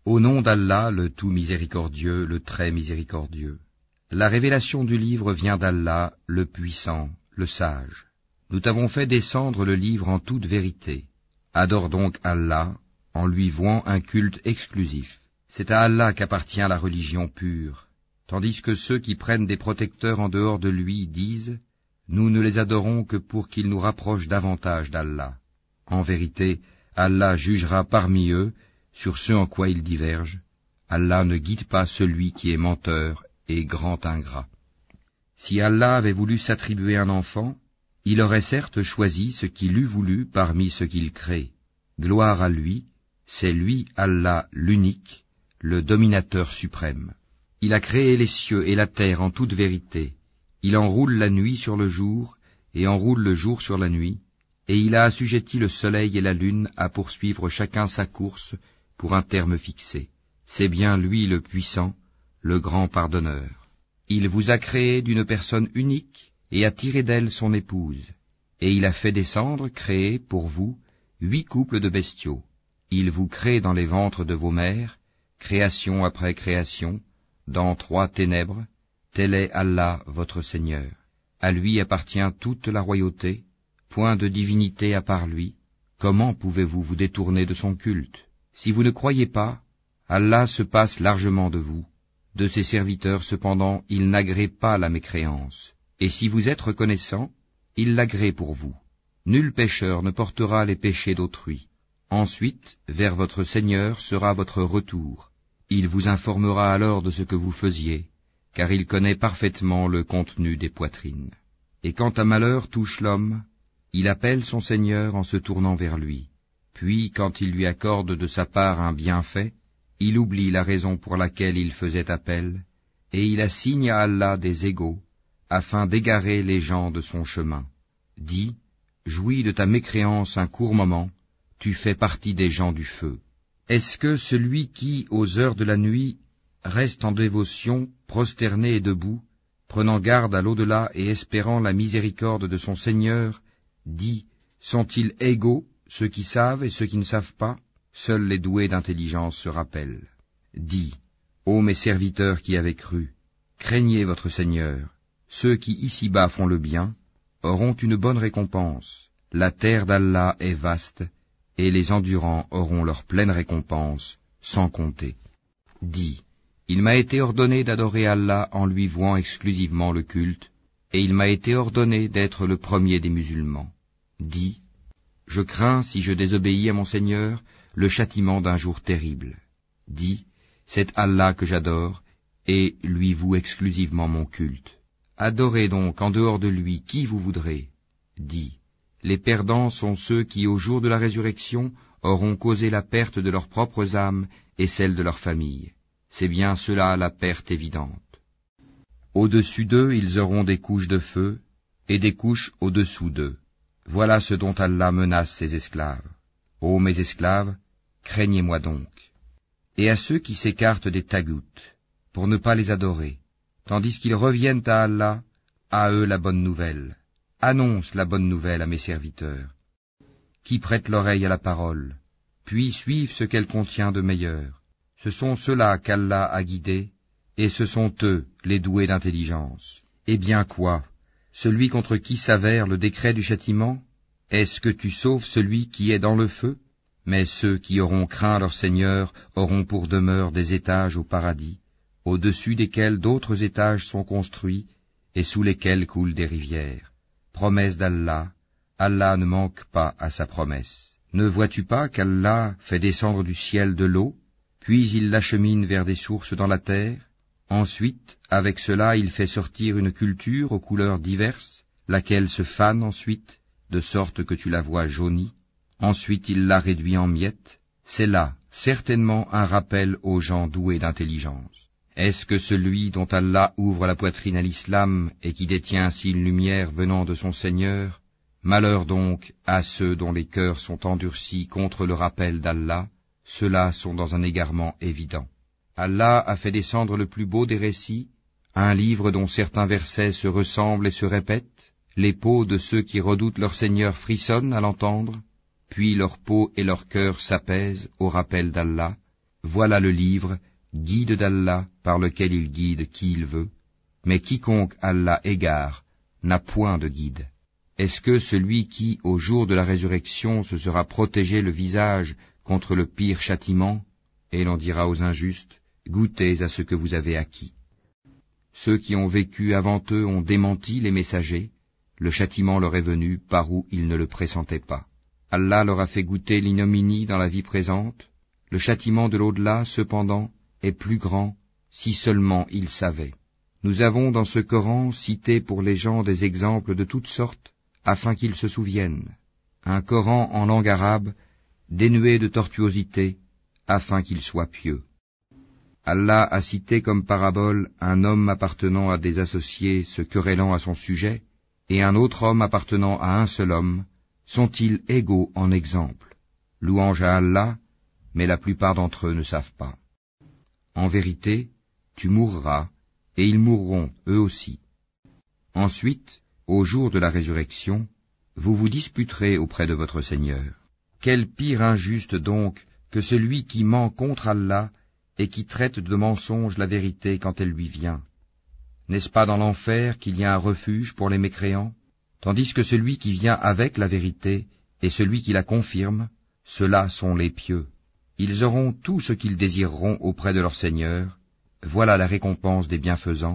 Au nom d'Allah, le tout miséricordieux, le très miséricordieux. La révélation du livre vient d'Allah, le puissant, le sage. Nous t'avons fait descendre le livre en toute vérité. Adore donc Allah, en lui vouant un culte exclusif. C'est à Allah qu'appartient la religion pure, tandis que ceux qui prennent des protecteurs en dehors de lui disent « Nous ne les adorons que pour qu'ils nous rapprochent davantage d'Allah. » En vérité, Allah jugera parmi eux sur ce en quoi ils divergent. Allah ne guide pas celui qui est menteur et grand ingrat. Si Allah avait voulu s'attribuer un enfant, il aurait certes choisi ce qu'il eût voulu parmi ce qu'il crée. Gloire à lui, c'est lui, Allah, l'unique, le dominateur suprême. Il a créé les cieux et la terre en toute vérité. Il enroule la nuit sur le jour et enroule le jour sur la nuit, et il a assujetti le soleil et la lune à poursuivre chacun sa course pour un terme fixé. C'est bien lui le puissant, le grand pardonneur. Il vous a créé d'une personne unique et a tiré d'elle son épouse, et il a fait descendre, créer pour vous, 8 couples de bestiaux. Il vous crée dans les ventres de vos mères, création après création, dans 3 ténèbres. Tel est Allah votre Seigneur. À lui appartient toute la royauté, point de divinité à part lui. Comment pouvez-vous vous détourner de son culte? Si vous ne croyez pas, Allah se passe largement de vous. De ses serviteurs, cependant, il n'agrée pas la mécréance. Et si vous êtes reconnaissant, il l'agrée pour vous. Nul pécheur ne portera les péchés d'autrui. Ensuite, vers votre Seigneur sera votre retour. Il vous informera alors de ce que vous faisiez, car il connaît parfaitement le contenu des poitrines. Et quand un malheur touche l'homme, il appelle son Seigneur en se tournant vers lui. Puis, quand il lui accorde de sa part un bienfait, il oublie la raison pour laquelle il faisait appel, et il assigne à Allah des égaux, afin d'égarer les gens de son chemin. Dis, jouis de ta mécréance un court moment, tu fais partie des gens du feu. Est-ce que celui qui, aux heures de la nuit, reste en dévotion, prosterné et debout, prenant garde à l'au-delà et espérant la miséricorde de son Seigneur, dit, sont-ils égaux, ceux qui savent et ceux qui ne savent pas? Seuls les doués d'intelligence se rappellent. Dis, ô mes serviteurs qui avez cru, craignez votre Seigneur. Ceux qui ici-bas font le bien auront une bonne récompense. La terre d'Allah est vaste, et les endurants auront leur pleine récompense, sans compter. Dis, il m'a été ordonné d'adorer Allah en lui vouant exclusivement le culte, et il m'a été ordonné d'être le premier des musulmans. Dis, je crains, si je désobéis à mon Seigneur, le châtiment d'un jour terrible. Dis, c'est Allah que j'adore, et lui voue exclusivement mon culte. Adorez donc en dehors de lui qui vous voudrez. Dis, les perdants sont ceux qui, au jour de la résurrection, auront causé la perte de leurs propres âmes et celle de leur famille. C'est bien cela la perte évidente. Au-dessus d'eux, ils auront des couches de feu, et des couches au-dessous d'eux. Voilà ce dont Allah menace ses esclaves. Ô mes esclaves, craignez-moi donc. Et à ceux qui s'écartent des tagoutes, pour ne pas les adorer, tandis qu'ils reviennent à Allah, à eux la bonne nouvelle. Annonce la bonne nouvelle à mes serviteurs, qui prêtent l'oreille à la parole, puis suivent ce qu'elle contient de meilleur. Ce sont ceux-là qu'Allah a guidés, et ce sont eux les doués d'intelligence. Eh bien quoi? Celui contre qui s'avère le décret du châtiment? Est-ce que tu sauves celui qui est dans le feu? Mais ceux qui auront craint leur Seigneur auront pour demeure des étages au paradis, au-dessus desquels d'autres étages sont construits, et sous lesquels coulent des rivières. Promesse d'Allah, Allah ne manque pas à sa promesse. Ne vois-tu pas qu'Allah fait descendre du ciel de l'eau, puis il l'achemine vers des sources dans la terre? Ensuite, avec cela, il fait sortir une culture aux couleurs diverses, laquelle se fane ensuite, de sorte que tu la vois jaunie. Ensuite, il la réduit en miettes. C'est là, certainement, un rappel aux gens doués d'intelligence. Est-ce que celui dont Allah ouvre la poitrine à l'islam et qui détient ainsi une lumière venant de son Seigneur? Malheur donc à ceux dont les cœurs sont endurcis contre le rappel d'Allah, ceux-là sont dans un égarement évident. Allah a fait descendre le plus beau des récits, un livre dont certains versets se ressemblent et se répètent. Les peaux de ceux qui redoutent leur Seigneur frissonnent à l'entendre, puis leur peau et leur cœur s'apaisent au rappel d'Allah. Voilà le livre, guide d'Allah, par lequel il guide qui il veut, mais quiconque Allah égare n'a point de guide. Est-ce que celui qui, au jour de la résurrection, se sera protégé le visage contre le pire châtiment, et l'on dira aux injustes, goûtez à ce que vous avez acquis. Ceux qui ont vécu avant eux ont démenti les messagers, le châtiment leur est venu par où ils ne le pressentaient pas. Allah leur a fait goûter l'ignominie dans la vie présente, le châtiment de l'au-delà, cependant, est plus grand, si seulement ils savaient. Nous avons dans ce Coran cité pour les gens des exemples de toutes sortes, afin qu'ils se souviennent. Un Coran en langue arabe, dénué de tortuosité, afin qu'ils soient pieux. Allah a cité comme parabole un homme appartenant à des associés se querellant à son sujet, et un autre homme appartenant à un seul homme. Sont-ils égaux en exemple? Louange à Allah, mais la plupart d'entre eux ne savent pas. En vérité, tu mourras, et ils mourront eux aussi. Ensuite, au jour de la résurrection, vous vous disputerez auprès de votre Seigneur. Quel pire injuste donc que celui qui ment contre Allah et qui traite de mensonge la vérité quand elle lui vient. N'est-ce pas dans l'enfer qu'il y a un refuge pour les mécréants? Tandis que celui qui vient avec la vérité et celui qui la confirme, ceux-là sont les pieux. Ils auront tout ce qu'ils désireront auprès de leur Seigneur. Voilà la récompense des bienfaisants,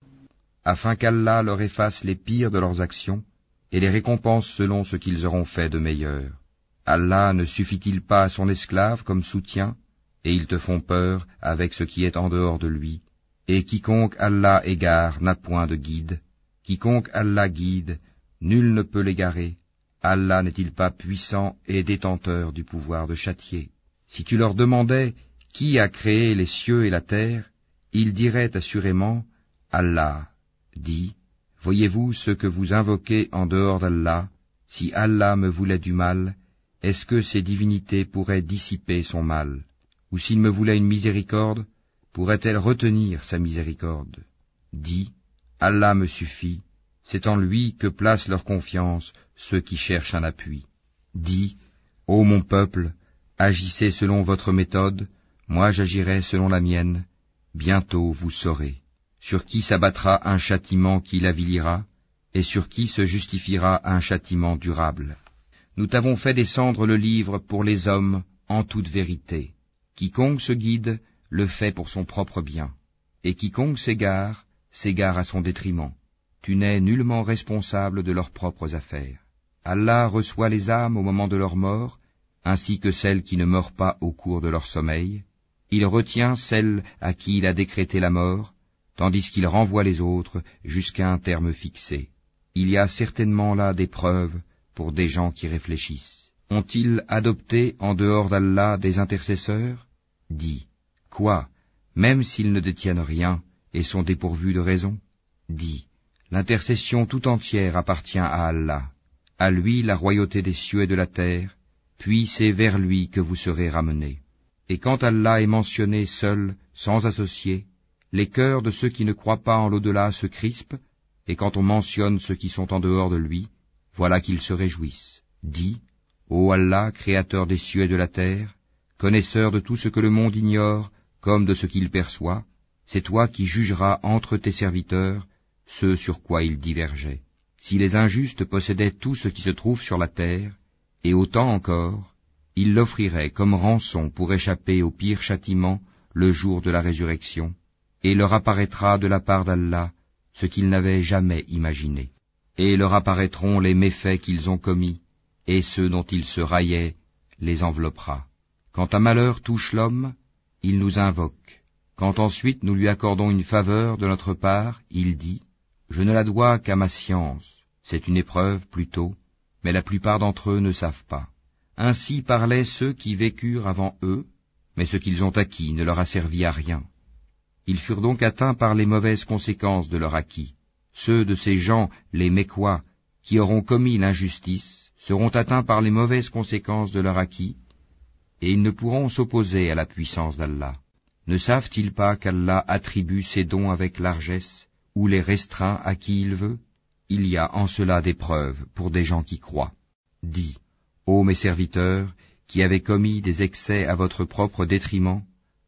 afin qu'Allah leur efface les pires de leurs actions et les récompense selon ce qu'ils auront fait de meilleur. Allah ne suffit-il pas à son esclave comme soutien, et ils te font peur avec ce qui est en dehors de lui. Et quiconque Allah égare n'a point de guide. Quiconque Allah guide, nul ne peut l'égarer. Allah n'est-il pas puissant et détenteur du pouvoir de châtier? Si tu leur demandais qui a créé les cieux et la terre, ils diraient assurément Allah. Dis, voyez-vous ce que vous invoquez en dehors d'Allah? Si Allah me voulait du mal, est-ce que ces divinités pourraient dissiper son mal? Ou s'il me voulait une miséricorde, pourrait-elle retenir sa miséricorde? Dis, Allah me suffit, c'est en lui que placent leur confiance ceux qui cherchent un appui. Dis, ô mon peuple, agissez selon votre méthode, moi j'agirai selon la mienne, bientôt vous saurez. Sur qui s'abattra un châtiment qui l'avilira, et sur qui se justifiera un châtiment durable. Nous t'avons fait descendre le livre pour les hommes en toute vérité. Quiconque se guide, le fait pour son propre bien, et quiconque s'égare à son détriment. Tu n'es nullement responsable de leurs propres affaires. Allah reçoit les âmes au moment de leur mort, ainsi que celles qui ne meurent pas au cours de leur sommeil. Il retient celles à qui il a décrété la mort, tandis qu'il renvoie les autres jusqu'à un terme fixé. Il y a certainement là des preuves pour des gens qui réfléchissent. Ont-ils adopté en dehors d'Allah des intercesseurs? Dis, quoi, même s'ils ne détiennent rien et sont dépourvus de raison? Dis, l'intercession tout entière appartient à Allah. À lui la royauté des cieux et de la terre, puis c'est vers lui que vous serez ramenés. Et quand Allah est mentionné seul, sans associé, les cœurs de ceux qui ne croient pas en l'au-delà se crispent, et quand on mentionne ceux qui sont en dehors de lui, voilà qu'ils se réjouissent. Dis, ô Allah, créateur des cieux et de la terre, connaisseur de tout ce que le monde ignore, comme de ce qu'il perçoit, c'est toi qui jugeras entre tes serviteurs ce sur quoi ils divergeaient. Si les injustes possédaient tout ce qui se trouve sur la terre, et autant encore, ils l'offriraient comme rançon pour échapper au pire châtiment le jour de la résurrection, et leur apparaîtra de la part d'Allah ce qu'ils n'avaient jamais imaginé. Et leur apparaîtront les méfaits qu'ils ont commis, et ceux dont ils se raillaient les enveloppera. Quand un malheur touche l'homme, il nous invoque. Quand ensuite nous lui accordons une faveur de notre part, il dit, « Je ne la dois qu'à ma science, c'est une épreuve plutôt, mais la plupart d'entre eux ne savent pas. » Ainsi parlaient ceux qui vécurent avant eux, mais ce qu'ils ont acquis ne leur a servi à rien. Ils furent donc atteints par les mauvaises conséquences de leur acquis. Ceux de ces gens, les Mécois, qui auront commis l'injustice, seront atteints par les mauvaises conséquences de leur acquis, et ils ne pourront s'opposer à la puissance d'Allah. Ne savent-ils pas qu'Allah attribue ses dons avec largesse, ou les restreint à qui il veut? Il y a en cela des preuves pour des gens qui croient. Dis, ô mes serviteurs, qui avez commis des excès à votre propre détriment,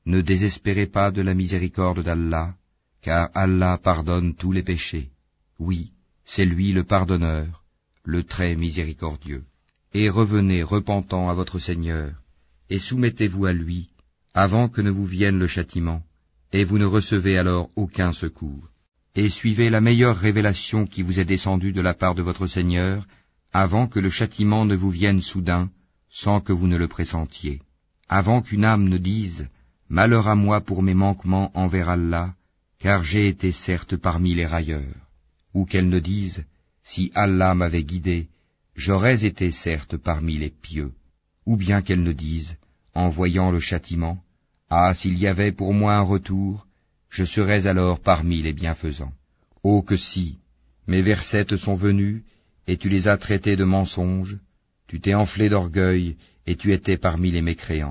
Ne désespérez pas de la miséricorde d'Allah, car Allah pardonne tous les péchés. Oui, c'est lui le pardonneur, le très miséricordieux. Et revenez repentant à votre Seigneur, et soumettez-vous à lui, avant que ne vous vienne le châtiment, et vous ne recevez alors aucun secours. Et suivez la meilleure révélation qui vous est descendue de la part de votre Seigneur, avant que le châtiment ne vous vienne soudain, sans que vous ne le pressentiez. Avant qu'une âme ne dise « Malheur à moi pour mes manquements envers Allah, car j'ai été certes parmi les railleurs », ou qu'elle ne dise « Si Allah m'avait guidé, j'aurais été certes parmi les pieux », ou bien qu'elle ne dise, en voyant le châtiment, « Ah, s'il y avait pour moi un retour, je serais alors parmi les bienfaisants. » Oh que si, mes versets te sont venus, et tu les as traités de mensonges, tu t'es enflé d'orgueil, et tu étais parmi les mécréants.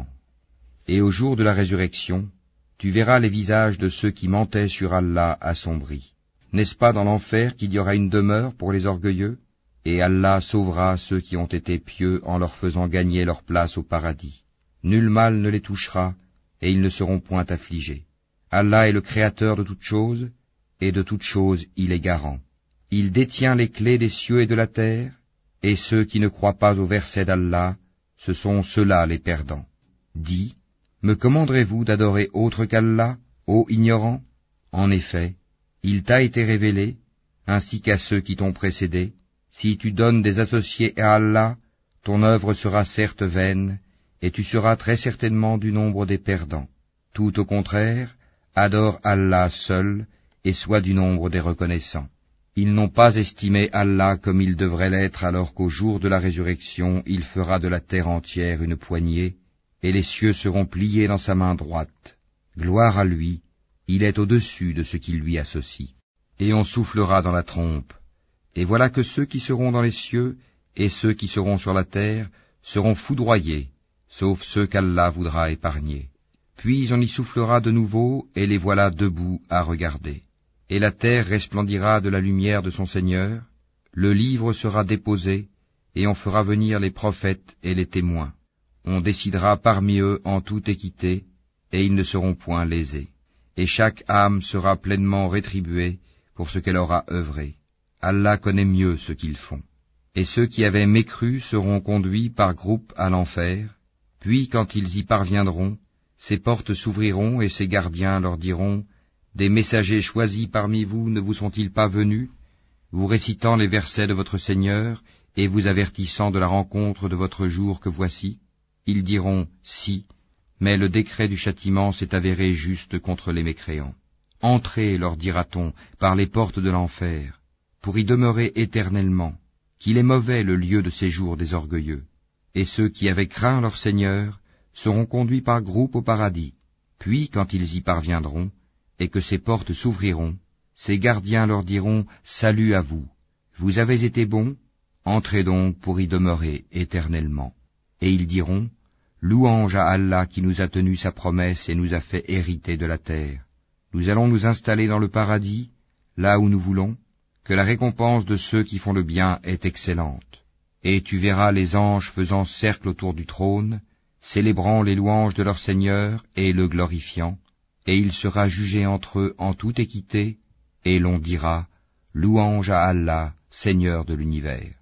Et au jour de la résurrection, tu verras les visages de ceux qui mentaient sur Allah assombris. N'est-ce pas dans l'enfer qu'il y aura une demeure pour les orgueilleux? Et Allah sauvera ceux qui ont été pieux en leur faisant gagner leur place au paradis. Nul mal ne les touchera, et ils ne seront point affligés. Allah est le créateur de toutes choses, et de toutes choses il est garant. Il détient les clés des cieux et de la terre, et ceux qui ne croient pas au verset d'Allah, ce sont ceux-là les perdants. Dis, me commanderez-vous d'adorer autre qu'Allah, ô ignorant? En effet, il t'a été révélé, ainsi qu'à ceux qui t'ont précédé, si tu donnes des associés à Allah, ton œuvre sera certes vaine, et tu seras très certainement du nombre des perdants. Tout au contraire, adore Allah seul, et sois du nombre des reconnaissants. Ils n'ont pas estimé Allah comme il devrait l'être, alors qu'au jour de la résurrection, il fera de la terre entière une poignée, et les cieux seront pliés dans sa main droite. Gloire à lui, il est au-dessus de ce qui lui associe. Et on soufflera dans la trompe, et voilà que ceux qui seront dans les cieux, et ceux qui seront sur la terre, seront foudroyés, sauf ceux qu'Allah voudra épargner. Puis on y soufflera de nouveau, et les voilà debout à regarder. Et la terre resplendira de la lumière de son Seigneur, le livre sera déposé, et on fera venir les prophètes et les témoins. On décidera parmi eux en toute équité, et ils ne seront point lésés. Et chaque âme sera pleinement rétribuée pour ce qu'elle aura œuvré. Allah connaît mieux ce qu'ils font. Et ceux qui avaient mécru seront conduits par groupes à l'enfer, puis quand ils y parviendront, ces portes s'ouvriront et ces gardiens leur diront « Des messagers choisis parmi vous ne vous sont-ils pas venus, vous récitant les versets de votre Seigneur et vous avertissant de la rencontre de votre jour que voici ?» Ils diront « Si, mais le décret du châtiment s'est avéré juste contre les mécréants. Entrez, leur dira-t-on, par les portes de l'enfer, pour y demeurer éternellement, qu'il est mauvais le lieu de séjour des orgueilleux. Et ceux qui avaient craint leur Seigneur seront conduits par groupes au paradis. Puis, quand ils y parviendront, et que ces portes s'ouvriront, ces gardiens leur diront « Salut à vous, vous avez été bons, entrez donc pour y demeurer éternellement. » Et ils diront « Louange à Allah qui nous a tenu sa promesse et nous a fait hériter de la terre. Nous allons nous installer dans le paradis, là où nous voulons, que la récompense de ceux qui font le bien est excellente. Et tu verras les anges faisant cercle autour du trône, célébrant les louanges de leur Seigneur et le glorifiant, et il sera jugé entre eux en toute équité, et l'on dira, louange à Allah, Seigneur de l'univers.